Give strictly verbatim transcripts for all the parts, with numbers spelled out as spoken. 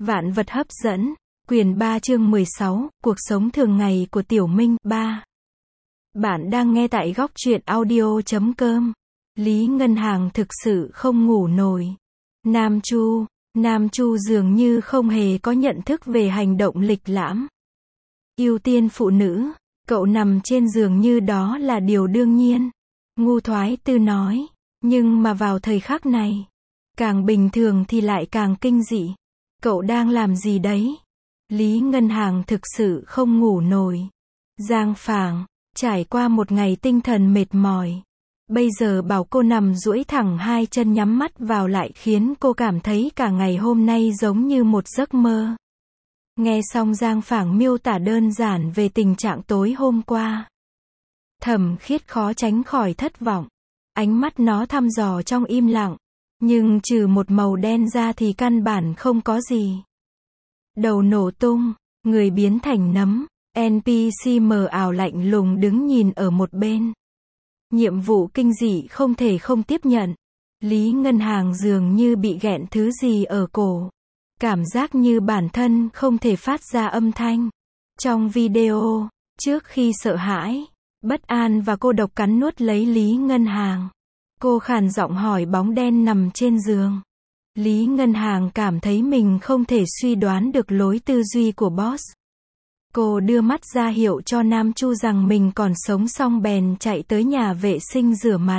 Vạn vật hấp dẫn, quyển ba chương mười sáu, cuộc sống thường ngày của Tiểu Minh, ba. Bạn đang nghe tại góc truyện audio chấm com. Lý Ngân Hàng thực sự không ngủ nổi. Nam Chu, Nam Chu dường như không hề có nhận thức về hành động lịch lãm. Ưu tiên phụ nữ, cậu nằm trên giường như đó là điều đương nhiên. Ngu Thoái Tư nói, nhưng mà vào thời khắc này, càng bình thường thì lại càng kinh dị. Cậu đang làm gì đấy? Lý Ngân Hàng thực sự không ngủ nổi. Giang Phảng, trải qua một ngày tinh thần mệt mỏi. Bây giờ bảo cô nằm duỗi thẳng hai chân nhắm mắt vào lại khiến cô cảm thấy cả ngày hôm nay giống như một giấc mơ. Nghe xong Giang Phảng miêu tả đơn giản về tình trạng tối hôm qua. Thẩm Khiết khó tránh khỏi thất vọng. Ánh mắt nó thăm dò trong im lặng. Nhưng trừ một màu đen ra thì căn bản không có gì. Đầu nổ tung, người biến thành nấm, en pê xê mờ ảo lạnh lùng đứng nhìn ở một bên. Nhiệm vụ kinh dị không thể không tiếp nhận. Lý Ngân Hàng dường như bị nghẹn thứ gì ở cổ. Cảm giác như bản thân không thể phát ra âm thanh. Trong video, trước khi sợ hãi, bất an và cô độc cắn nuốt lấy Lý Ngân Hàng. Cô khàn giọng hỏi bóng đen nằm trên giường. Lý Ngân Hàng cảm thấy mình không thể suy đoán được lối tư duy của boss. Cô đưa mắt ra hiệu cho Nam Chu rằng mình còn sống xong bèn chạy tới nhà vệ sinh rửa mặt.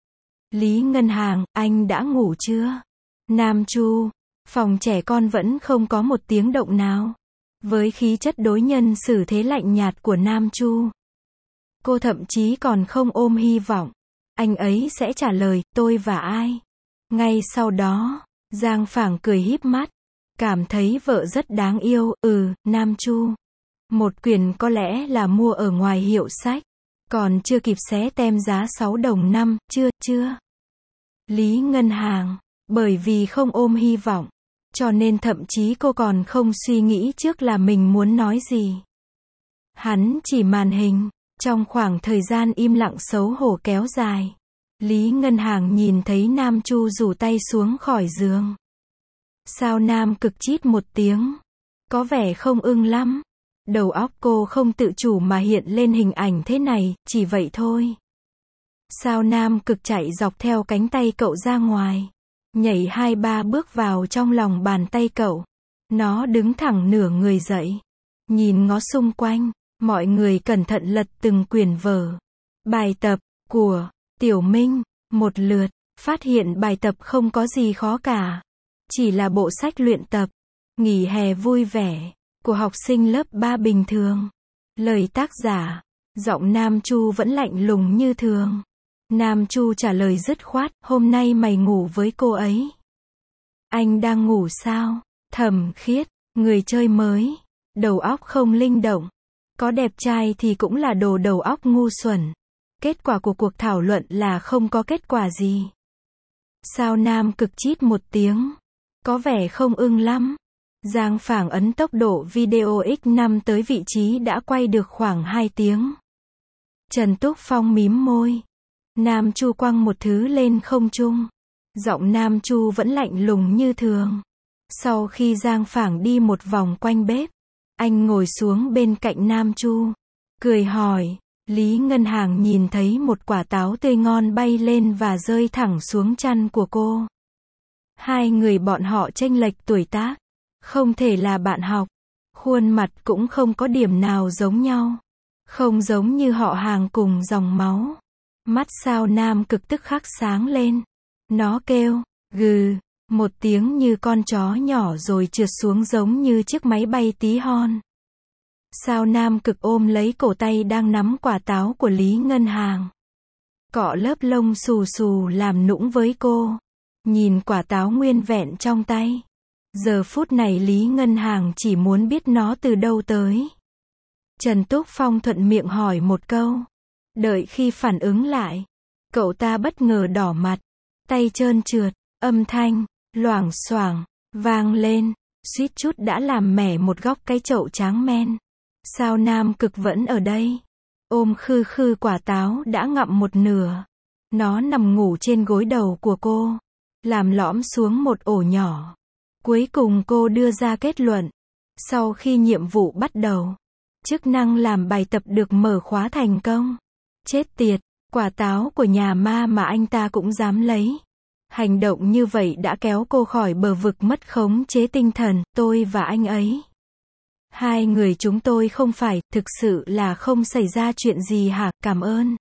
Lý Ngân Hàng, anh đã ngủ chưa? Nam Chu, phòng trẻ con vẫn không có một tiếng động nào. Với khí chất đối nhân xử thế lạnh nhạt của Nam Chu, cô thậm chí còn không ôm hy vọng anh ấy sẽ trả lời, tôi và ai? Ngay sau đó, Giang Phảng cười híp mắt, cảm thấy vợ rất đáng yêu, ừ, Nam Chu. Một quyển có lẽ là mua ở ngoài hiệu sách, còn chưa kịp xé tem giá sáu đồng năm, chưa, chưa. Lý Ngân Hàng, bởi vì không ôm hy vọng, cho nên thậm chí cô còn không suy nghĩ trước là mình muốn nói gì. Hắn chỉ màn hình. Trong khoảng thời gian im lặng xấu hổ kéo dài, Lý Ngân Hàng nhìn thấy Nam Chu rủ tay xuống khỏi giường. Sao Nam Cực chít một tiếng. Có vẻ không ưng lắm. Đầu óc cô không tự chủ mà hiện lên hình ảnh thế này, chỉ vậy thôi. Sao Nam Cực chạy dọc theo cánh tay cậu ra ngoài. Nhảy hai ba bước vào trong lòng bàn tay cậu. Nó đứng thẳng nửa người dậy. Nhìn ngó xung quanh. Mọi người cẩn thận lật từng quyển vở. Bài tập của Tiểu Minh, một lượt, phát hiện bài tập không có gì khó cả. Chỉ là bộ sách luyện tập, nghỉ hè vui vẻ, của học sinh lớp ba bình thường. Lời tác giả, giọng Nam Chu vẫn lạnh lùng như thường. Nam Chu trả lời dứt khoát, hôm nay mày ngủ với cô ấy. Anh đang ngủ sao? Thẩm Khiết, người chơi mới, đầu óc không linh động. Có đẹp trai thì cũng là đồ đầu óc ngu xuẩn. Kết quả của cuộc thảo luận là không có kết quả gì. Sao Nam Cực chít một tiếng. Có vẻ không ưng lắm. Giang Phảng ấn tốc độ video nhân năm tới vị trí đã quay được khoảng hai tiếng. Trần Túc Phong mím môi. Nam Chu quăng một thứ lên không trung. Giọng Nam Chu vẫn lạnh lùng như thường. Sau khi Giang Phảng đi một vòng quanh bếp, anh ngồi xuống bên cạnh Nam Chu, cười hỏi. Lý Ngân Hàng nhìn thấy một quả táo tươi ngon bay lên và rơi thẳng xuống chăn của cô. Hai người bọn họ chênh lệch tuổi tác, không thể là bạn học, khuôn mặt cũng không có điểm nào giống nhau, không giống như họ hàng cùng dòng máu. Mắt Sao Nam Cực tức khắc sáng lên, nó kêu, gừ, một tiếng như con chó nhỏ rồi trượt xuống giống như chiếc máy bay tí hon. Sao Nam Cực ôm lấy cổ tay đang nắm quả táo của Lý Ngân Hàng. Cọ lớp lông xù xù làm nũng với cô. Nhìn quả táo nguyên vẹn trong tay. Giờ phút này Lý Ngân Hàng chỉ muốn biết nó từ đâu tới. Trần Túc Phong thuận miệng hỏi một câu. Đợi khi phản ứng lại, cậu ta bất ngờ đỏ mặt, tay trơn trượt, âm thanh loảng xoảng vang lên, suýt chút đã làm mẻ một góc cái chậu tráng men. Sao Nam Cực vẫn ở đây, ôm khư khư quả táo đã ngậm một nửa. Nó nằm ngủ trên gối đầu của cô, làm lõm xuống một ổ nhỏ. Cuối cùng cô đưa ra kết luận. Sau khi nhiệm vụ bắt đầu, chức năng làm bài tập được mở khóa thành công. Chết tiệt, quả táo của nhà ma mà anh ta cũng dám lấy. Hành động như vậy đã kéo cô khỏi bờ vực mất khống chế tinh thần, tôi và anh ấy. Hai người chúng tôi không phải, thực sự là không xảy ra chuyện gì hả, cảm ơn.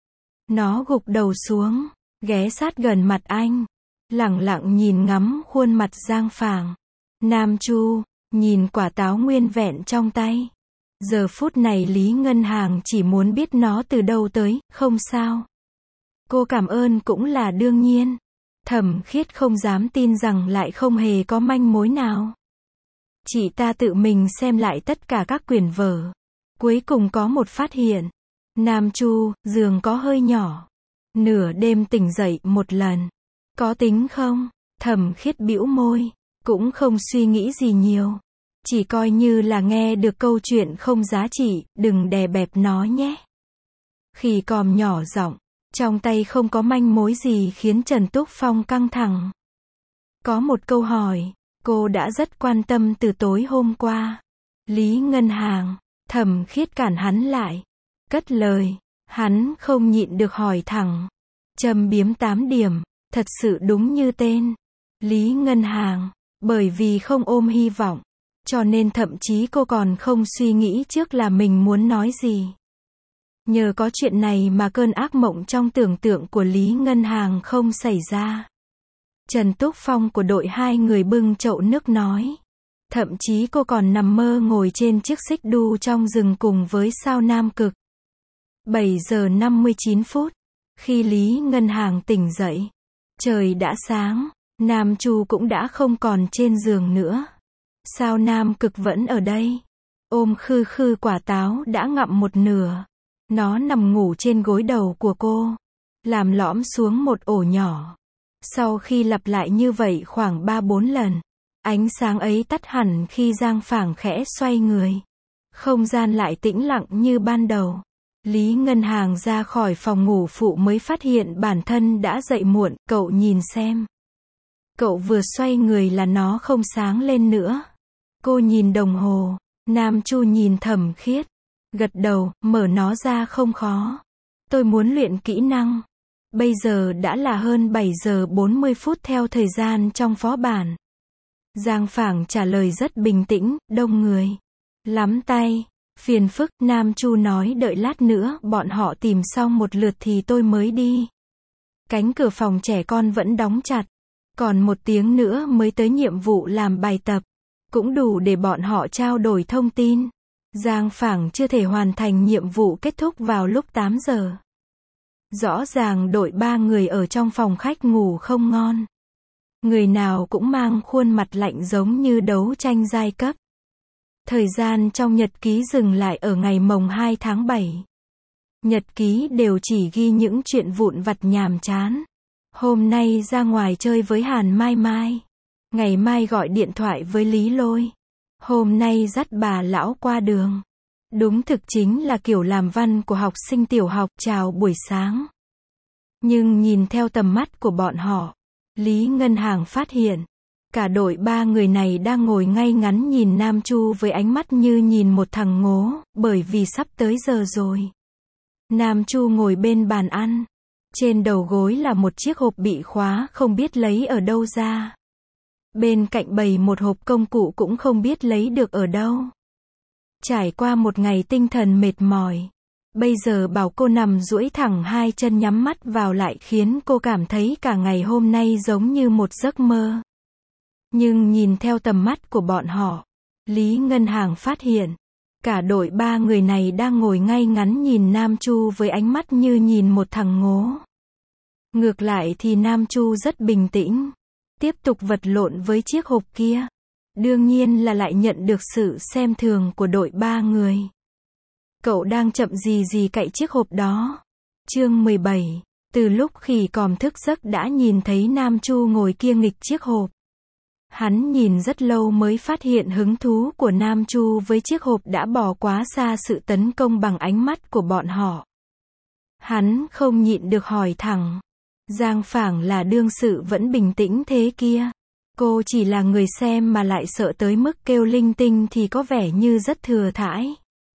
Nó gục đầu xuống, ghé sát gần mặt anh, lẳng lặng nhìn ngắm khuôn mặt Giang Phảng. Nam Chu, nhìn quả táo nguyên vẹn trong tay. Giờ phút này Lý Ngân Hàng chỉ muốn biết nó từ đâu tới, không sao. Cô cảm ơn cũng là đương nhiên. Thẩm Khiết không dám tin rằng lại không hề có manh mối nào. Chị ta tự mình xem lại tất cả các quyển vở. Cuối cùng có một phát hiện. Nam Chu, giường có hơi nhỏ. Nửa đêm tỉnh dậy một lần. Có tính không? Thẩm Khiết bĩu môi. Cũng không suy nghĩ gì nhiều. Chỉ coi như là nghe được câu chuyện không giá trị, đừng đè bẹp nó nhé. Khỉ còm nhỏ giọng. Trong tay không có manh mối gì khiến Trần Túc Phong căng thẳng. Có một câu hỏi, cô đã rất quan tâm từ tối hôm qua. Lý Ngân Hàng, Thẩm Khiết cản hắn lại. Cất lời, hắn không nhịn được hỏi thẳng. Châm biếm tám điểm, thật sự đúng như tên. Lý Ngân Hàng, bởi vì không ôm hy vọng, cho nên thậm chí cô còn không suy nghĩ trước là mình muốn nói gì. Nhờ có chuyện này mà cơn ác mộng trong tưởng tượng của Lý Ngân Hàng không xảy ra. Trần Túc Phong của đội hai người bưng chậu nước nói. Thậm chí cô còn nằm mơ ngồi trên chiếc xích đu trong rừng cùng với sao Nam Cực. bảy giờ năm mươi chín phút. Khi Lý Ngân Hàng tỉnh dậy, trời đã sáng, Nam Chu cũng đã không còn trên giường nữa. Sao Nam Cực vẫn ở đây. Ôm khư khư quả táo đã ngậm một nửa. Nó nằm ngủ trên gối đầu của cô, làm lõm xuống một ổ nhỏ. Sau khi lặp lại như vậy khoảng ba bốn lần, ánh sáng ấy tắt hẳn khi Giang Phảng khẽ xoay người. Không gian lại tĩnh lặng như ban đầu. Lý Ngân Hàng ra khỏi phòng ngủ phụ mới phát hiện bản thân đã dậy muộn, cậu nhìn xem. Cậu vừa xoay người là nó không sáng lên nữa. Cô nhìn đồng hồ, Nam Chu nhìn Thẩm Khiết. Gật đầu, mở nó ra không khó. Tôi muốn luyện kỹ năng. Bây giờ đã là hơn bảy giờ bốn mươi phút theo thời gian trong phó bản. Giang Phảng trả lời rất bình tĩnh, đông người. Lắm tay. Phiền phức, Nam Chu nói đợi lát nữa bọn họ tìm xong một lượt thì tôi mới đi. Cánh cửa phòng trẻ con vẫn đóng chặt. Còn một tiếng nữa mới tới nhiệm vụ làm bài tập. Cũng đủ để bọn họ trao đổi thông tin. Giang Phảng chưa thể hoàn thành nhiệm vụ kết thúc vào lúc tám giờ. Rõ ràng đội ba người ở trong phòng khách ngủ không ngon. Người nào cũng mang khuôn mặt lạnh giống như đấu tranh giai cấp. Thời gian trong nhật ký dừng lại ở ngày mồng hai tháng bảy. Nhật ký đều chỉ ghi những chuyện vụn vặt nhàm chán. Hôm nay ra ngoài chơi với Hàn Mai Mai. Ngày mai gọi điện thoại với Lý Lôi. Hôm nay dắt bà lão qua đường. Đúng thực chính là kiểu làm văn của học sinh tiểu học chào buổi sáng. Nhưng nhìn theo tầm mắt của bọn họ, Lý Ngân Hàng phát hiện, cả đội ba người này đang ngồi ngay ngắn nhìn Nam Chu với ánh mắt như nhìn một thằng ngố, bởi vì sắp tới giờ rồi. Nam Chu ngồi bên bàn ăn. Trên đầu gối là một chiếc hộp bị khóa không biết lấy ở đâu ra. Bên cạnh bày một hộp công cụ cũng không biết lấy được ở đâu. Trải qua một ngày tinh thần mệt mỏi, bây giờ bảo cô nằm duỗi thẳng hai chân nhắm mắt vào lại khiến cô cảm thấy cả ngày hôm nay giống như một giấc mơ. Nhưng nhìn theo tầm mắt của bọn họ, Lý Ngân Hàng phát hiện, cả đội ba người này đang ngồi ngay ngắn nhìn Nam Chu với ánh mắt như nhìn một thằng ngố. Ngược lại thì Nam Chu rất bình tĩnh, tiếp tục vật lộn với chiếc hộp kia. Đương nhiên là lại nhận được sự xem thường của đội ba người. Cậu đang chậm gì gì cậy chiếc hộp đó. Chương mười bảy. Từ lúc Khỉ Còm thức giấc đã nhìn thấy Nam Chu ngồi kia nghịch chiếc hộp. Hắn nhìn rất lâu mới phát hiện hứng thú của Nam Chu với chiếc hộp đã bỏ quá xa sự tấn công bằng ánh mắt của bọn họ. Hắn không nhịn được hỏi thẳng. Giang Phảng là đương sự vẫn bình tĩnh thế kia. Cô chỉ là người xem mà lại sợ tới mức kêu linh tinh thì có vẻ như rất thừa thãi.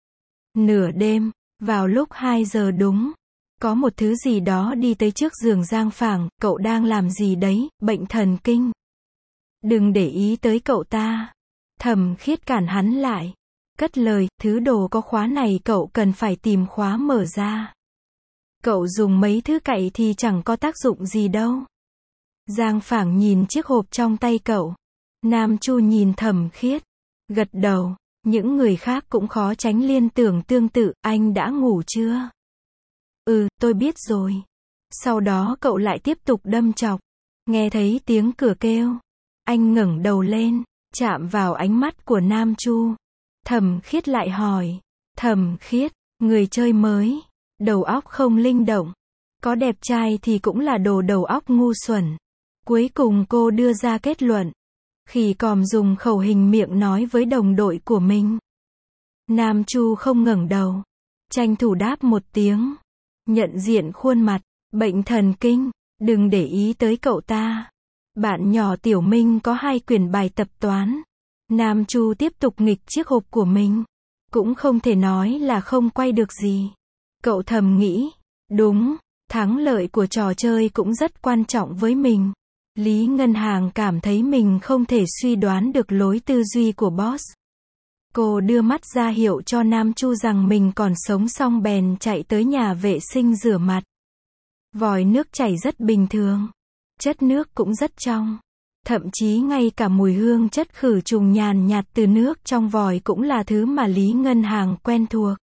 Nửa đêm, vào lúc hai giờ đúng, có một thứ gì đó đi tới trước giường Giang Phảng, cậu đang làm gì đấy, bệnh thần kinh. Đừng để ý tới cậu ta. Thẩm Khiết cản hắn lại. Cất lời, thứ đồ có khóa này cậu cần phải tìm khóa mở ra. Cậu dùng mấy thứ cậy thì chẳng có tác dụng gì đâu. Giang Phảng nhìn chiếc hộp trong tay cậu. Nam Chu nhìn Thẩm Khiết. Gật đầu. Những người khác cũng khó tránh liên tưởng tương tự, anh đã ngủ chưa? Ừ, tôi biết rồi. Sau đó cậu lại tiếp tục đâm chọc. Nghe thấy tiếng cửa kêu. Anh ngẩng đầu lên, chạm vào ánh mắt của Nam Chu. Thẩm Khiết lại hỏi. Thẩm Khiết, người chơi mới, đầu óc không linh động. Có đẹp trai thì cũng là đồ đầu óc ngu xuẩn. Cuối cùng cô đưa ra kết luận. Khỉ còm dùng khẩu hình miệng nói với đồng đội của mình. Nam Chu không ngẩng đầu. Tranh thủ đáp một tiếng. Nhận diện khuôn mặt. Bệnh thần kinh. Đừng để ý tới cậu ta. Bạn nhỏ Tiểu Minh có hai quyển bài tập toán. Nam Chu tiếp tục nghịch chiếc hộp của mình. Cũng không thể nói là không quay được gì. Cậu thầm nghĩ. Đúng, thắng lợi của trò chơi cũng rất quan trọng với mình. Lý Ngân Hàng cảm thấy mình không thể suy đoán được lối tư duy của boss. Cô đưa mắt ra hiệu cho Nam Chu rằng mình còn sống xong bèn chạy tới nhà vệ sinh rửa mặt. Vòi nước chảy rất bình thường. Chất nước cũng rất trong. Thậm chí ngay cả mùi hương chất khử trùng nhàn nhạt từ nước trong vòi cũng là thứ mà Lý Ngân Hàng quen thuộc.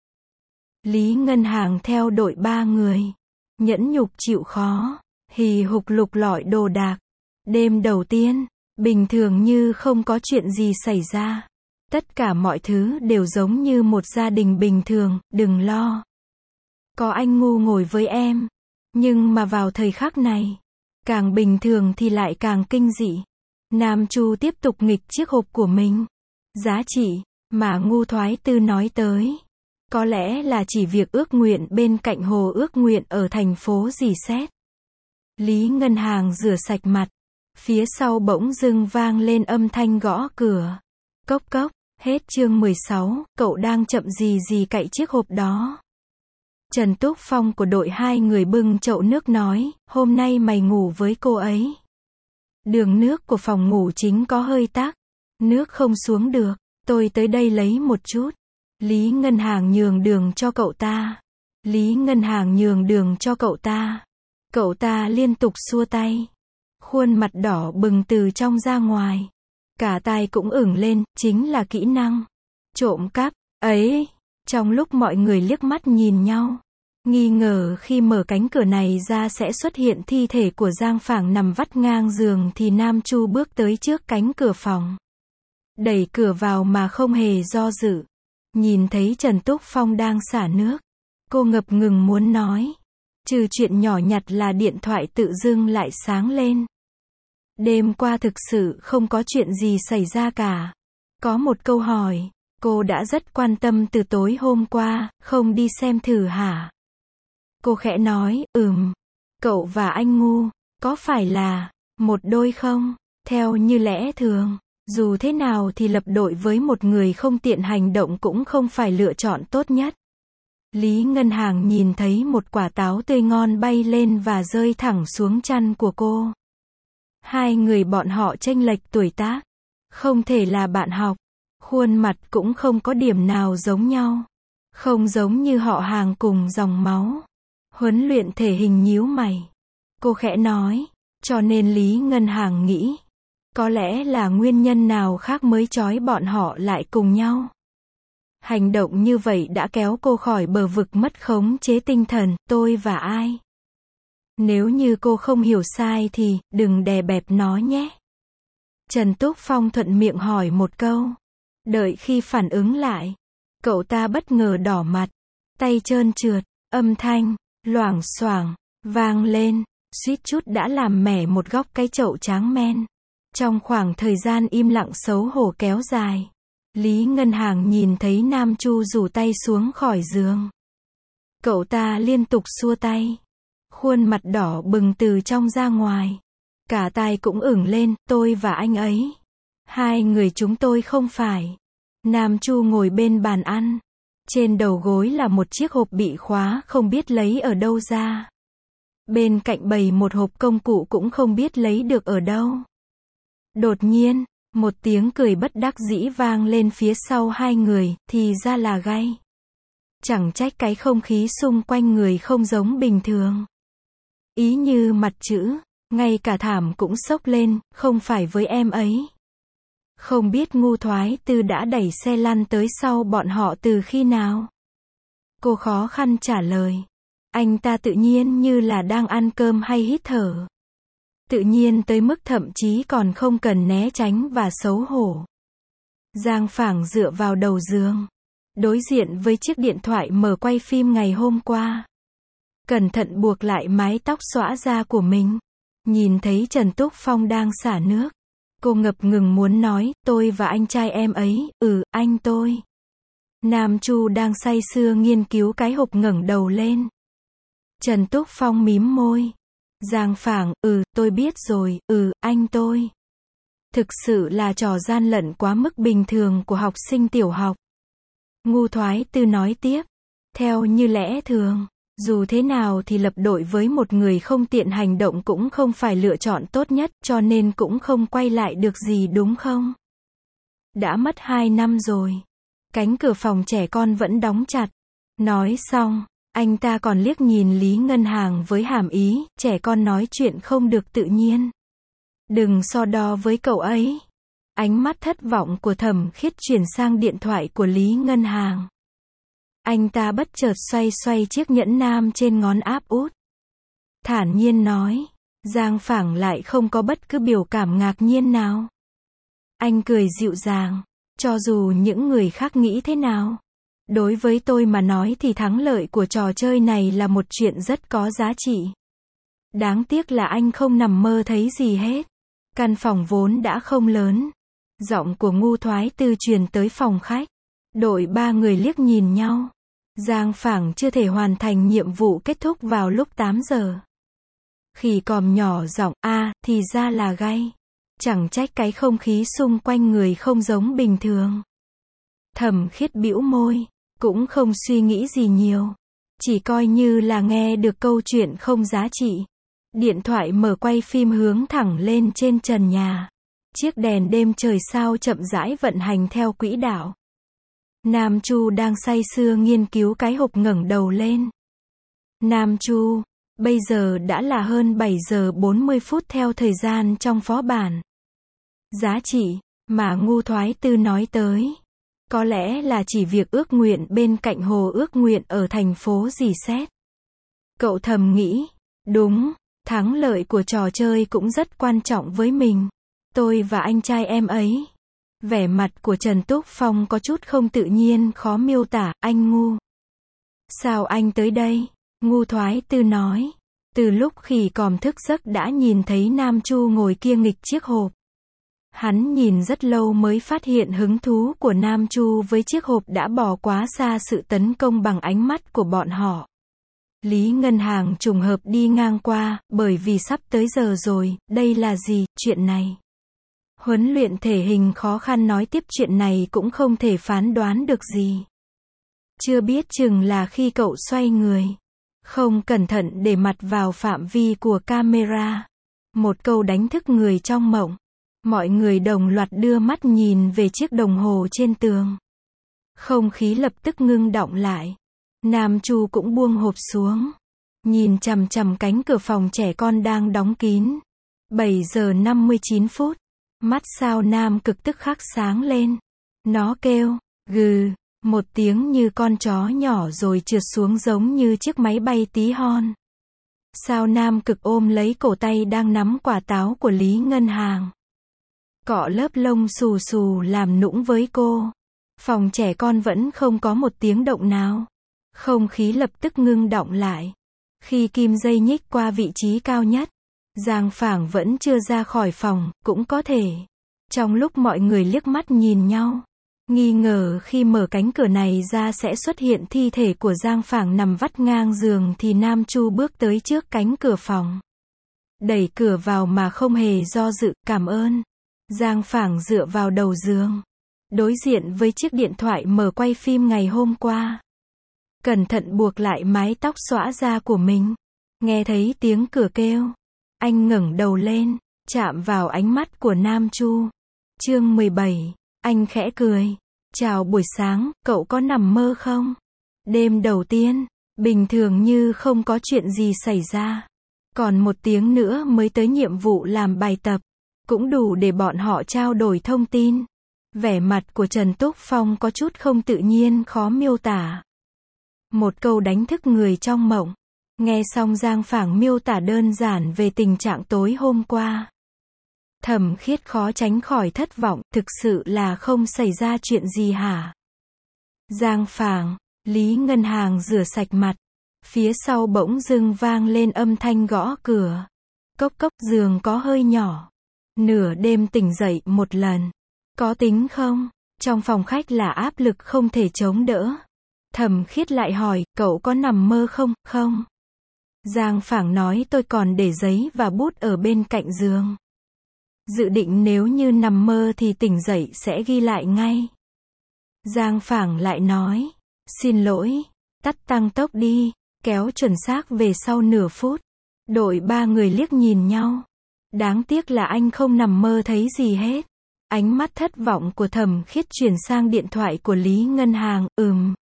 Lý Ngân Hàng theo đội ba người. Nhẫn nhục chịu khó. Hì hục lục lọi đồ đạc. Đêm đầu tiên, bình thường như không có chuyện gì xảy ra. Tất cả mọi thứ đều giống như một gia đình bình thường, đừng lo. Có anh ngu ngồi với em. Nhưng mà vào thời khắc này, càng bình thường thì lại càng kinh dị. Nam Chu tiếp tục nghịch chiếc hộp của mình. Giá trị mà ngu thoái tư nói tới. Có lẽ là chỉ việc ước nguyện bên cạnh hồ ước nguyện ở thành phố Dì Xét. Lý Ngân Hàng rửa sạch mặt. Phía sau bỗng dưng vang lên âm thanh gõ cửa. Cốc cốc, hết chương mười sáu, cậu đang chậm gì gì cậy chiếc hộp đó. Trần Túc Phong của đội hai người bưng chậu nước nói, hôm nay mày ngủ với cô ấy. Đường nước của phòng ngủ chính có hơi tắc. Nước không xuống được, tôi tới đây lấy một chút. Lý Ngân Hàng nhường đường cho cậu ta. Lý Ngân Hàng nhường đường cho cậu ta. Cậu ta liên tục xua tay. Khuôn mặt đỏ bừng từ trong ra ngoài. Cả tai cũng ửng lên, chính là kỹ năng trộm cắp ấy. Trong lúc mọi người liếc mắt nhìn nhau, nghi ngờ khi mở cánh cửa này ra sẽ xuất hiện thi thể của Giang Phảng nằm vắt ngang giường thì Nam Chu bước tới trước cánh cửa phòng. Đẩy cửa vào mà không hề do dự. Nhìn thấy Trần Túc Phong đang xả nước. Cô ngập ngừng muốn nói. Trừ chuyện nhỏ nhặt là điện thoại tự dưng lại sáng lên. Đêm qua thực sự không có chuyện gì xảy ra cả. Có một câu hỏi. Cô đã rất quan tâm từ tối hôm qua, không đi xem thử hả? Cô khẽ nói, ừm. Cậu và anh ngu, có phải là một đôi không? Theo như lẽ thường, dù thế nào thì lập đội với một người không tiện hành động cũng không phải lựa chọn tốt nhất. Lý Ngân Hàng nhìn thấy một quả táo tươi ngon bay lên và rơi thẳng xuống chăn của cô. Hai người bọn họ chênh lệch tuổi tác. Không thể là bạn học. Khuôn mặt cũng không có điểm nào giống nhau. Không giống như họ hàng cùng dòng máu. Huấn luyện thể hình nhíu mày. Cô khẽ nói. Cho nên Lý Ngân Hàng nghĩ. Có lẽ là nguyên nhân nào khác mới trói bọn họ lại cùng nhau. Hành động như vậy đã kéo cô khỏi bờ vực mất khống chế tinh thần, tôi và ai. Nếu như cô không hiểu sai thì, đừng đè bẹp nó nhé. Trần Túc Phong thuận miệng hỏi một câu. Đợi khi phản ứng lại, cậu ta bất ngờ đỏ mặt, tay trơn trượt, âm thanh, loảng xoảng, vang lên, suýt chút đã làm mẻ một góc cái chậu tráng men. Trong khoảng thời gian im lặng xấu hổ kéo dài, Lý Ngân Hàng nhìn thấy Nam Chu rủ tay xuống khỏi giường. Cậu ta liên tục xua tay. Khuôn mặt đỏ bừng từ trong ra ngoài. Cả tai cũng ửng lên, tôi và anh ấy. Hai người chúng tôi không phải. Nam Chu ngồi bên bàn ăn. Trên đầu gối là một chiếc hộp bị khóa, không biết lấy ở đâu ra. Bên cạnh bày một hộp công cụ cũng không biết lấy được ở đâu. Đột nhiên, một tiếng cười bất đắc dĩ vang lên phía sau hai người, thì ra là Gay. Chẳng trách cái không khí xung quanh người không giống bình thường. Ý như mặt chữ, ngay cả thảm cũng sốc lên, không phải với em ấy. Không biết Ngu Thoái Tư đã đẩy xe lăn tới sau bọn họ từ khi nào? Cô khó khăn trả lời. Anh ta tự nhiên như là đang ăn cơm hay hít thở. Tự nhiên tới mức thậm chí còn không cần né tránh và xấu hổ. Giang Phảng dựa vào đầu giường, đối diện với chiếc điện thoại mở quay phim ngày hôm qua. Cẩn thận buộc lại mái tóc xõa ra của mình. Nhìn thấy Trần Túc Phong đang xả nước. Cô ngập ngừng muốn nói, tôi và anh trai em ấy, ừ, anh tôi. Nam Chu đang say sưa nghiên cứu cái hộp ngẩng đầu lên. Trần Túc Phong mím môi. Giang Phảng, ừ, tôi biết rồi, ừ, anh tôi. Thực sự là trò gian lận quá mức bình thường của học sinh tiểu học. Ngu Thoái Tư nói tiếp. Theo như lẽ thường, dù thế nào thì lập đội với một người không tiện hành động cũng không phải lựa chọn tốt nhất, cho nên cũng không quay lại được gì đúng không? Đã mất hai năm rồi. Cánh cửa phòng trẻ con vẫn đóng chặt. Nói xong, anh ta còn liếc nhìn Lý Ngân Hàng với hàm ý, trẻ con nói chuyện không được tự nhiên. Đừng so đo với cậu ấy. Ánh mắt thất vọng của Thẩm Khiết chuyển sang điện thoại của Lý Ngân Hàng. Anh ta bất chợt xoay xoay chiếc nhẫn nam trên ngón áp út. Thản nhiên nói. Giang Phảng lại không có bất cứ biểu cảm ngạc nhiên nào. Anh cười dịu dàng. Cho dù những người khác nghĩ thế nào, đối với tôi mà nói thì thắng lợi của trò chơi này là một chuyện rất có giá trị. Đáng tiếc là anh không nằm mơ thấy gì hết. Căn phòng vốn đã không lớn. Giọng của Ngu Thoái Tư truyền tới phòng khách. Đội ba người liếc nhìn nhau. Giang Phảng chưa thể hoàn thành nhiệm vụ kết thúc vào lúc tám giờ. Khỉ còm nhỏ giọng, a, thì ra là Gay. Chẳng trách cái không khí xung quanh người không giống bình thường. Thẩm Khiết bĩu môi, cũng không suy nghĩ gì nhiều. Chỉ coi như là nghe được câu chuyện không giá trị. Điện thoại mở quay phim hướng thẳng lên trên trần nhà. Chiếc đèn đêm trời sao chậm rãi vận hành theo quỹ đạo. Nam Chu đang say sưa nghiên cứu cái hộp ngẩng đầu lên. Nam Chu, bây giờ đã là hơn bảy giờ bốn mươi phút theo thời gian trong phó bản. Giá trị mà Ngu Thoái Tư nói tới, có lẽ là chỉ việc ước nguyện bên cạnh hồ ước nguyện ở thành phố Dì Xét. Cậu thầm nghĩ, đúng, thắng lợi của trò chơi cũng rất quan trọng với mình. Tôi và anh trai em ấy. Vẻ mặt của Trần Túc Phong có chút không tự nhiên, khó miêu tả. Anh Ngu, sao anh tới đây? Ngu Thoái Tư nói. Từ lúc Khỉ Còm thức giấc đã nhìn thấy Nam Chu ngồi kia nghịch chiếc hộp. Hắn nhìn rất lâu mới phát hiện hứng thú của Nam Chu với chiếc hộp đã bỏ quá xa sự tấn công bằng ánh mắt của bọn họ. Lý Ngân Hàng trùng hợp đi ngang qua, bởi vì sắp tới giờ rồi. Đây là gì, chuyện này? Huấn luyện thể hình khó khăn nói tiếp, chuyện này cũng không thể phán đoán được gì. Chưa biết chừng là khi cậu xoay người, không cẩn thận để mặt vào phạm vi của camera. Một câu đánh thức người trong mộng. Mọi người đồng loạt đưa mắt nhìn về chiếc đồng hồ trên tường. Không khí lập tức ngưng đọng lại. Nam Chu cũng buông hộp xuống. Nhìn chằm chằm cánh cửa phòng trẻ con đang đóng kín. bảy giờ năm mươi chín phút. Mắt sao Nam Cực tức khắc sáng lên. Nó kêu, gừ, một tiếng như con chó nhỏ rồi trượt xuống giống như chiếc máy bay tí hon. Sao Nam Cực ôm lấy cổ tay đang nắm quả táo của Lý Ngân Hàng. Cọ lớp lông xù xù làm nũng với cô. Phòng trẻ con vẫn không có một tiếng động nào. Không khí lập tức ngưng đọng lại. Khi kim dây nhích qua vị trí cao nhất, Giang Phảng vẫn chưa ra khỏi phòng, cũng có thể. Trong lúc mọi người liếc mắt nhìn nhau, nghi ngờ khi mở cánh cửa này ra sẽ xuất hiện thi thể của Giang Phảng nằm vắt ngang giường thì Nam Chu bước tới trước cánh cửa phòng. Đẩy cửa vào mà không hề do dự, cảm ơn. Giang Phảng dựa vào đầu giường. Đối diện với chiếc điện thoại mở quay phim ngày hôm qua. Cẩn thận buộc lại mái tóc xõa ra của mình. Nghe thấy tiếng cửa kêu. Anh ngẩng đầu lên, chạm vào ánh mắt của Nam Chu. Chương mười bảy. Anh khẽ cười. Chào buổi sáng, cậu có nằm mơ không? Đêm đầu tiên, bình thường như không có chuyện gì xảy ra. Còn một tiếng nữa mới tới nhiệm vụ làm bài tập. Cũng đủ để bọn họ trao đổi thông tin. Vẻ mặt của Trần Túc Phong có chút không tự nhiên, khó miêu tả. Một câu đánh thức người trong mộng. Nghe xong Giang Phảng miêu tả đơn giản về tình trạng tối hôm qua. Thẩm Khiết khó tránh khỏi thất vọng, thực sự là không xảy ra chuyện gì hả? Giang Phảng, Lý Ngân Hàng rửa sạch mặt. Phía sau bỗng dưng vang lên âm thanh gõ cửa. Cốc cốc, giường có hơi nhỏ. Nửa đêm tỉnh dậy một lần. Có tính không? Trong phòng khách là áp lực không thể chống đỡ. Thẩm Khiết lại hỏi, cậu có nằm mơ không? Không. Giang Phảng nói, tôi còn để giấy và bút ở bên cạnh giường. Dự định nếu như nằm mơ thì tỉnh dậy sẽ ghi lại ngay. Giang Phảng lại nói, xin lỗi, tắt tăng tốc đi, kéo chuẩn xác về sau nửa phút. Đội ba người liếc nhìn nhau. Đáng tiếc là anh không nằm mơ thấy gì hết. Ánh mắt thất vọng của Thẩm Khiết chuyển sang điện thoại của Lý Ngân Hàng, ừm.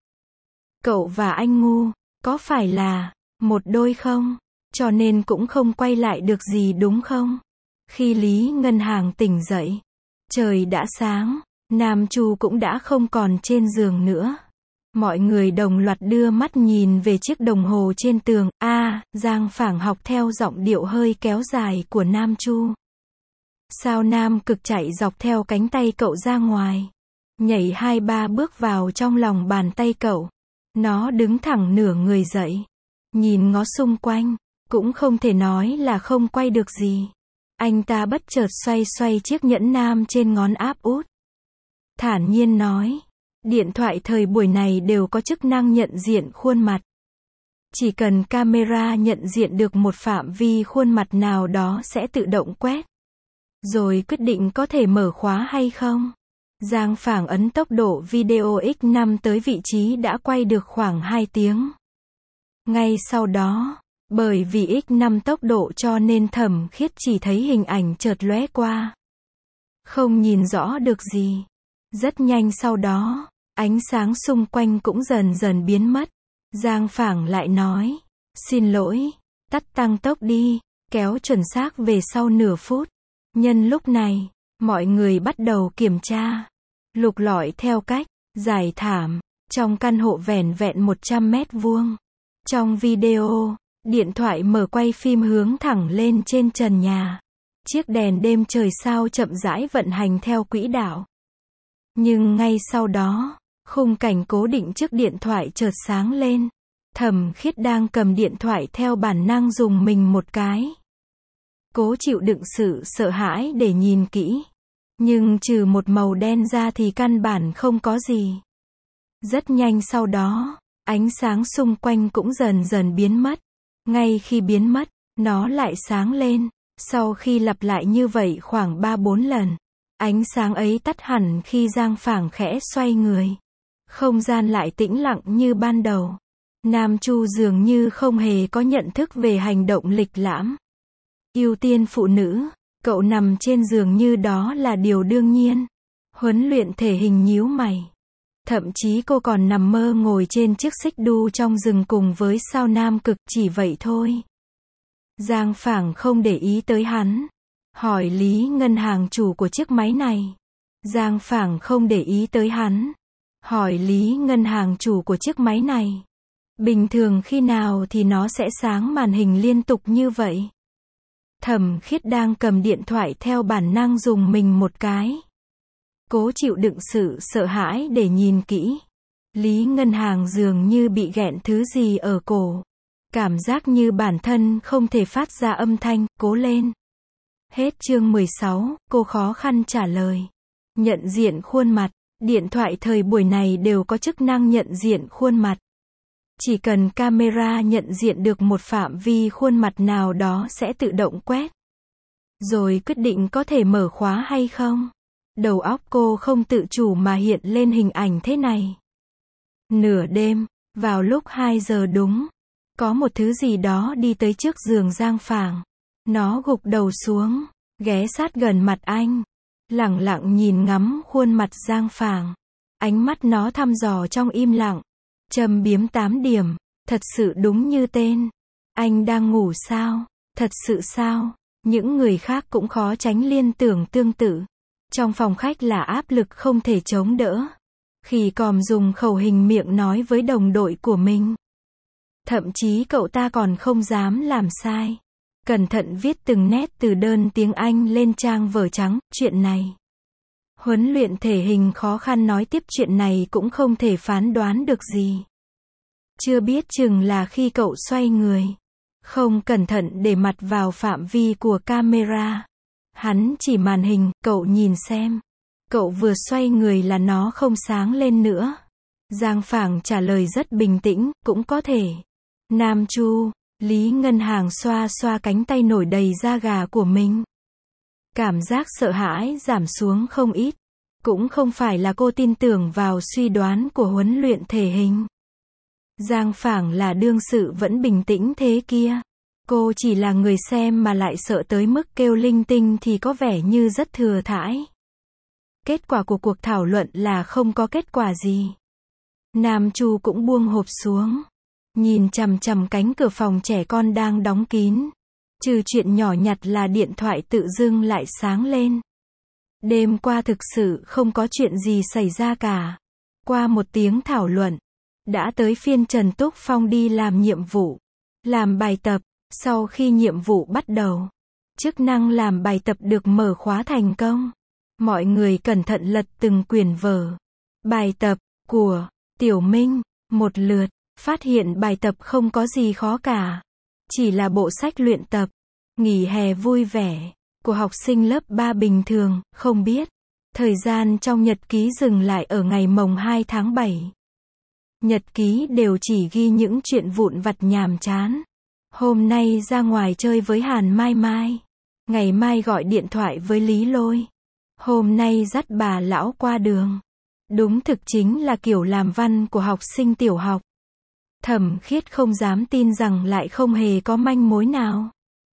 Cậu và anh ngu, có phải là một đôi không? Cho nên cũng không quay lại được gì đúng không? Khi Lý Ngân Hàng tỉnh dậy, trời đã sáng, Nam Chu cũng đã không còn trên giường nữa. Mọi người đồng loạt đưa mắt nhìn về chiếc đồng hồ trên tường. A, à, Giang Phảng học theo giọng điệu hơi kéo dài của Nam Chu. Sao Nam Cực chạy dọc theo cánh tay cậu ra ngoài, nhảy hai ba bước vào trong lòng bàn tay cậu. Nó đứng thẳng nửa người dậy, nhìn ngó xung quanh, cũng không thể nói là không quay được gì. Anh ta bất chợt xoay xoay chiếc nhẫn nam trên ngón áp út. Thản nhiên nói, điện thoại thời buổi này đều có chức năng nhận diện khuôn mặt. Chỉ cần camera nhận diện được một phạm vi khuôn mặt nào đó sẽ tự động quét. Rồi quyết định có thể mở khóa hay không. Giang Phảng ấn tốc độ video nhân năm tới vị trí đã quay được khoảng hai tiếng. Ngay sau đó, bởi vì nhân năm tốc độ cho nên Thẩm Khiết chỉ thấy hình ảnh chợt lóe qua. Không nhìn rõ được gì. Rất nhanh sau đó, ánh sáng xung quanh cũng dần dần biến mất. Giang Phảng lại nói, xin lỗi, tắt tăng tốc đi, kéo chuẩn xác về sau nửa phút. Nhân lúc này, mọi người bắt đầu kiểm tra, lục lọi theo cách, giải thảm, trong căn hộ vẻn vẹn một trăm mét vuông. Trong video, điện thoại mở quay phim hướng thẳng lên trên trần nhà. Chiếc đèn đêm trời sao chậm rãi vận hành theo quỹ đạo. Nhưng ngay sau đó, khung cảnh cố định trước điện thoại chợt sáng lên. Thẩm Khiết đang cầm điện thoại theo bản năng dùng mình một cái. Cố chịu đựng sự sợ hãi để nhìn kỹ. Nhưng trừ một màu đen ra thì căn bản không có gì. Rất nhanh sau đó, ánh sáng xung quanh cũng dần dần biến mất. Ngay khi biến mất, nó lại sáng lên. Sau khi lặp lại như vậy khoảng ba bốn lần, ánh sáng ấy tắt hẳn khi Giang Phảng khẽ xoay người. Không gian lại tĩnh lặng như ban đầu. Nam Chu dường như không hề có nhận thức về hành động lịch lãm. Ưu tiên phụ nữ, cậu nằm trên giường như đó là điều đương nhiên. Huấn luyện thể hình nhíu mày. Thậm chí cô còn nằm mơ ngồi trên chiếc xích đu trong rừng cùng với sao Nam Cực, chỉ vậy thôi. Giang Phảng không để ý tới hắn. Hỏi Lý Ngân Hàng chủ của chiếc máy này. Giang Phảng không để ý tới hắn. Hỏi Lý Ngân Hàng chủ của chiếc máy này. Bình thường khi nào thì nó sẽ sáng màn hình liên tục như vậy? Thẩm Khiết đang cầm điện thoại theo bản năng dùng mình một cái. Cố chịu đựng sự sợ hãi để nhìn kỹ. Lý Ngân Hàng dường như bị nghẹn thứ gì ở cổ. Cảm giác như bản thân không thể phát ra âm thanh, cố lên. Hết chương mười sáu, cô khó khăn trả lời. Nhận diện khuôn mặt, điện thoại thời buổi này đều có chức năng nhận diện khuôn mặt. Chỉ cần camera nhận diện được một phạm vi khuôn mặt nào đó sẽ tự động quét. Rồi quyết định có thể mở khóa hay không. Đầu óc cô không tự chủ mà hiện lên hình ảnh thế này. Nửa đêm, vào lúc hai giờ đúng, có một thứ gì đó đi tới trước giường Giang Phảng. Nó gục đầu xuống, ghé sát gần mặt anh, lẳng lặng nhìn ngắm khuôn mặt Giang Phảng. Ánh mắt nó thăm dò trong im lặng. Châm biếm tám điểm, thật sự đúng như tên. Anh đang ngủ sao? Thật sự sao? Những người khác cũng khó tránh liên tưởng tương tự. Trong phòng khách là áp lực không thể chống đỡ. Khỉ còm dùng khẩu hình miệng nói với đồng đội của mình. Thậm chí cậu ta còn không dám làm sai. Cẩn thận viết từng nét từ đơn tiếng Anh lên trang vở trắng. Chuyện này, huấn luyện thể hình khó khăn, nói tiếp chuyện này cũng không thể phán đoán được gì. Chưa biết chừng là khi cậu xoay người, không cẩn thận để mặt vào phạm vi của camera. Hắn chỉ màn hình, cậu nhìn xem. Cậu vừa xoay người là nó không sáng lên nữa. Giang Phảng trả lời rất bình tĩnh, cũng có thể. Nam Chu, Lý Ngân Hàng xoa xoa cánh tay nổi đầy da gà của mình. Cảm giác sợ hãi giảm xuống không ít. Cũng không phải là cô tin tưởng vào suy đoán của huấn luyện thể hình. Giang Phảng là đương sự vẫn bình tĩnh thế kia. Cô chỉ là người xem mà lại sợ tới mức kêu linh tinh thì có vẻ như rất thừa thãi. Kết quả của cuộc thảo luận là không có kết quả gì. Nam Chu cũng buông hộp xuống. Nhìn chằm chằm cánh cửa phòng trẻ con đang đóng kín. Trừ chuyện nhỏ nhặt là điện thoại tự dưng lại sáng lên. Đêm qua thực sự không có chuyện gì xảy ra cả. Qua một tiếng thảo luận, đã tới phiên Trần Túc Phong đi làm nhiệm vụ. Làm bài tập, sau khi nhiệm vụ bắt đầu, chức năng làm bài tập được mở khóa thành công. Mọi người cẩn thận lật từng quyển vở. Bài tập của Tiểu Minh, một lượt, phát hiện bài tập không có gì khó cả. Chỉ là bộ sách luyện tập, nghỉ hè vui vẻ, của học sinh lớp ba bình thường, không biết. Thời gian trong nhật ký dừng lại ở ngày mồng hai tháng bảy. Nhật ký đều chỉ ghi những chuyện vụn vặt nhàm chán. Hôm nay ra ngoài chơi với Hàn Mai Mai. Ngày mai gọi điện thoại với Lý Lôi. Hôm nay dắt bà lão qua đường. Đúng thực chính là kiểu làm văn của học sinh tiểu học. Thẩm Khiết không dám tin rằng lại không hề có manh mối nào.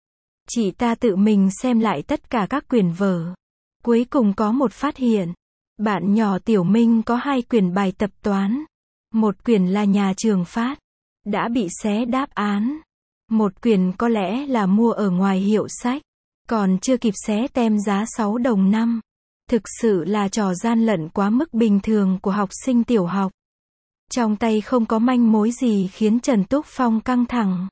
Chị ta tự mình xem lại tất cả các quyển vở. Cuối cùng có một phát hiện. Bạn nhỏ Tiểu Minh có hai quyển bài tập toán. Một quyển là nhà trường phát. Đã bị xé đáp án. Một quyển có lẽ là mua ở ngoài hiệu sách. Còn chưa kịp xé tem giá sáu đồng năm. Thực sự là trò gian lận quá mức bình thường của học sinh tiểu học. Trong tay không có manh mối gì khiến Trần Túc Phong căng thẳng.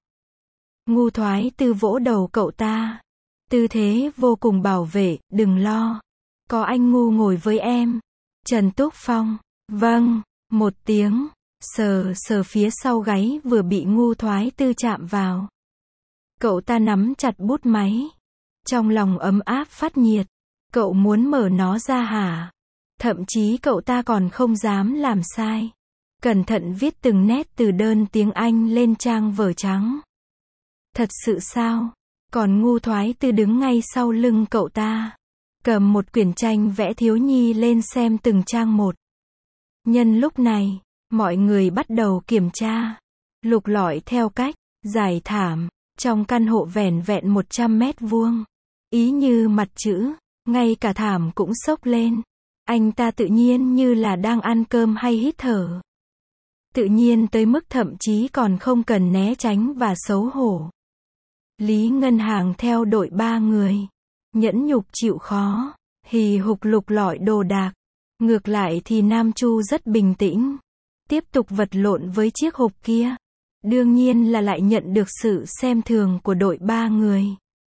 Ngu Thoái Tư vỗ đầu cậu ta. Tư thế vô cùng bảo vệ, đừng lo. Có anh ngu ngồi với em. Trần Túc Phong, vâng, một tiếng, sờ sờ phía sau gáy vừa bị Ngu Thoái Tư chạm vào. Cậu ta nắm chặt bút máy. Trong lòng ấm áp phát nhiệt. Cậu muốn mở nó ra hả? Thậm chí cậu ta còn không dám làm sai. Cẩn thận viết từng nét từ đơn tiếng Anh lên trang vở trắng. Thật sự sao? Còn Ngu Thoái Tư đứng ngay sau lưng cậu ta. Cầm một quyển tranh vẽ thiếu nhi lên xem từng trang một. Nhân lúc này, mọi người bắt đầu kiểm tra. Lục lọi theo cách, giải thảm. Trong căn hộ vẻn vẹn một trăm mét vuông. Ý như mặt chữ, ngay cả thảm cũng xốc lên. Anh ta tự nhiên như là đang ăn cơm hay hít thở. Tự nhiên tới mức thậm chí còn không cần né tránh và xấu hổ. Lý Ngân Hàng theo đội ba người. Nhẫn nhục chịu khó. Hì hục lục lọi đồ đạc. Ngược lại thì Nam Chu rất bình tĩnh. Tiếp tục vật lộn với chiếc hộp kia. Đương nhiên là lại nhận được sự xem thường của đội ba người.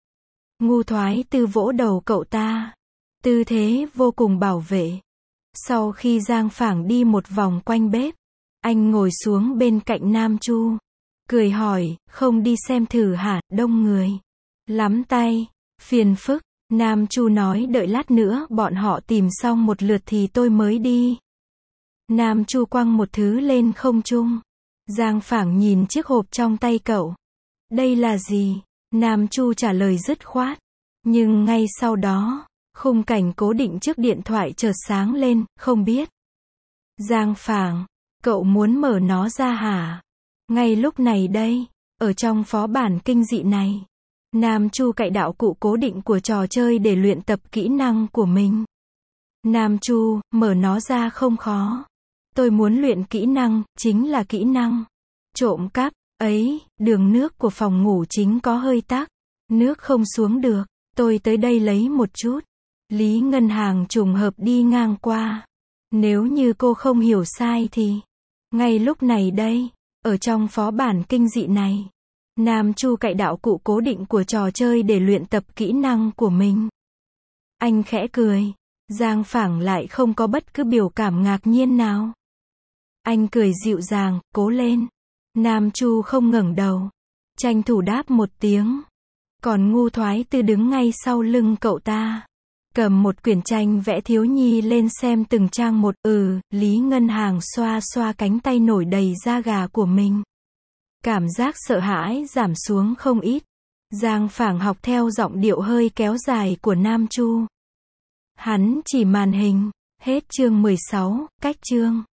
Ngu Thoái Tư vỗ đầu cậu ta. Tư thế vô cùng bảo vệ. Sau khi Giang Phảng đi một vòng quanh bếp, anh ngồi xuống bên cạnh Nam Chu. Cười hỏi, không đi xem thử hả, đông người. Lắm tay, phiền phức. Nam Chu nói đợi lát nữa bọn họ tìm xong một lượt thì tôi mới đi. Nam Chu quăng một thứ lên không trung. Giang Phảng nhìn chiếc hộp trong tay cậu. Đây là gì? Nam Chu trả lời dứt khoát. Nhưng ngay sau đó, khung cảnh cố định trước điện thoại chợt sáng lên, không biết. Giang Phảng, cậu muốn mở nó ra hả? Ngay lúc này đây, ở trong phó bản kinh dị này, Nam Chu cạy đạo cụ cố định của trò chơi để luyện tập kỹ năng của mình. Nam Chu, mở nó ra không khó. Tôi muốn luyện kỹ năng, chính là kỹ năng trộm cắp. Ấy, đường nước của phòng ngủ chính có hơi tắc. Nước không xuống được. Tôi tới đây lấy một chút. Lý Ngân Hàng trùng hợp đi ngang qua. Nếu như cô không hiểu sai thì, ngay lúc này đây, ở trong phó bản kinh dị này, Nam Chu cạy đạo cụ cố định của trò chơi để luyện tập kỹ năng của mình. Anh khẽ cười. Giang Phảng lại không có bất cứ biểu cảm ngạc nhiên nào. Anh cười dịu dàng, cố lên. Nam Chu không ngẩng đầu. Tranh thủ đáp một tiếng. Còn ngu thoái tư đứng ngay sau lưng cậu ta. Cầm một quyển tranh vẽ thiếu nhi lên xem từng trang một. Ừ, Lý Ngân Hàng xoa xoa cánh tay nổi đầy da gà của mình. Cảm giác sợ hãi giảm xuống không ít. Giang Phảng học theo giọng điệu hơi kéo dài của Nam Chu. Hắn chỉ màn hình. Hết chương mười sáu, cách chương.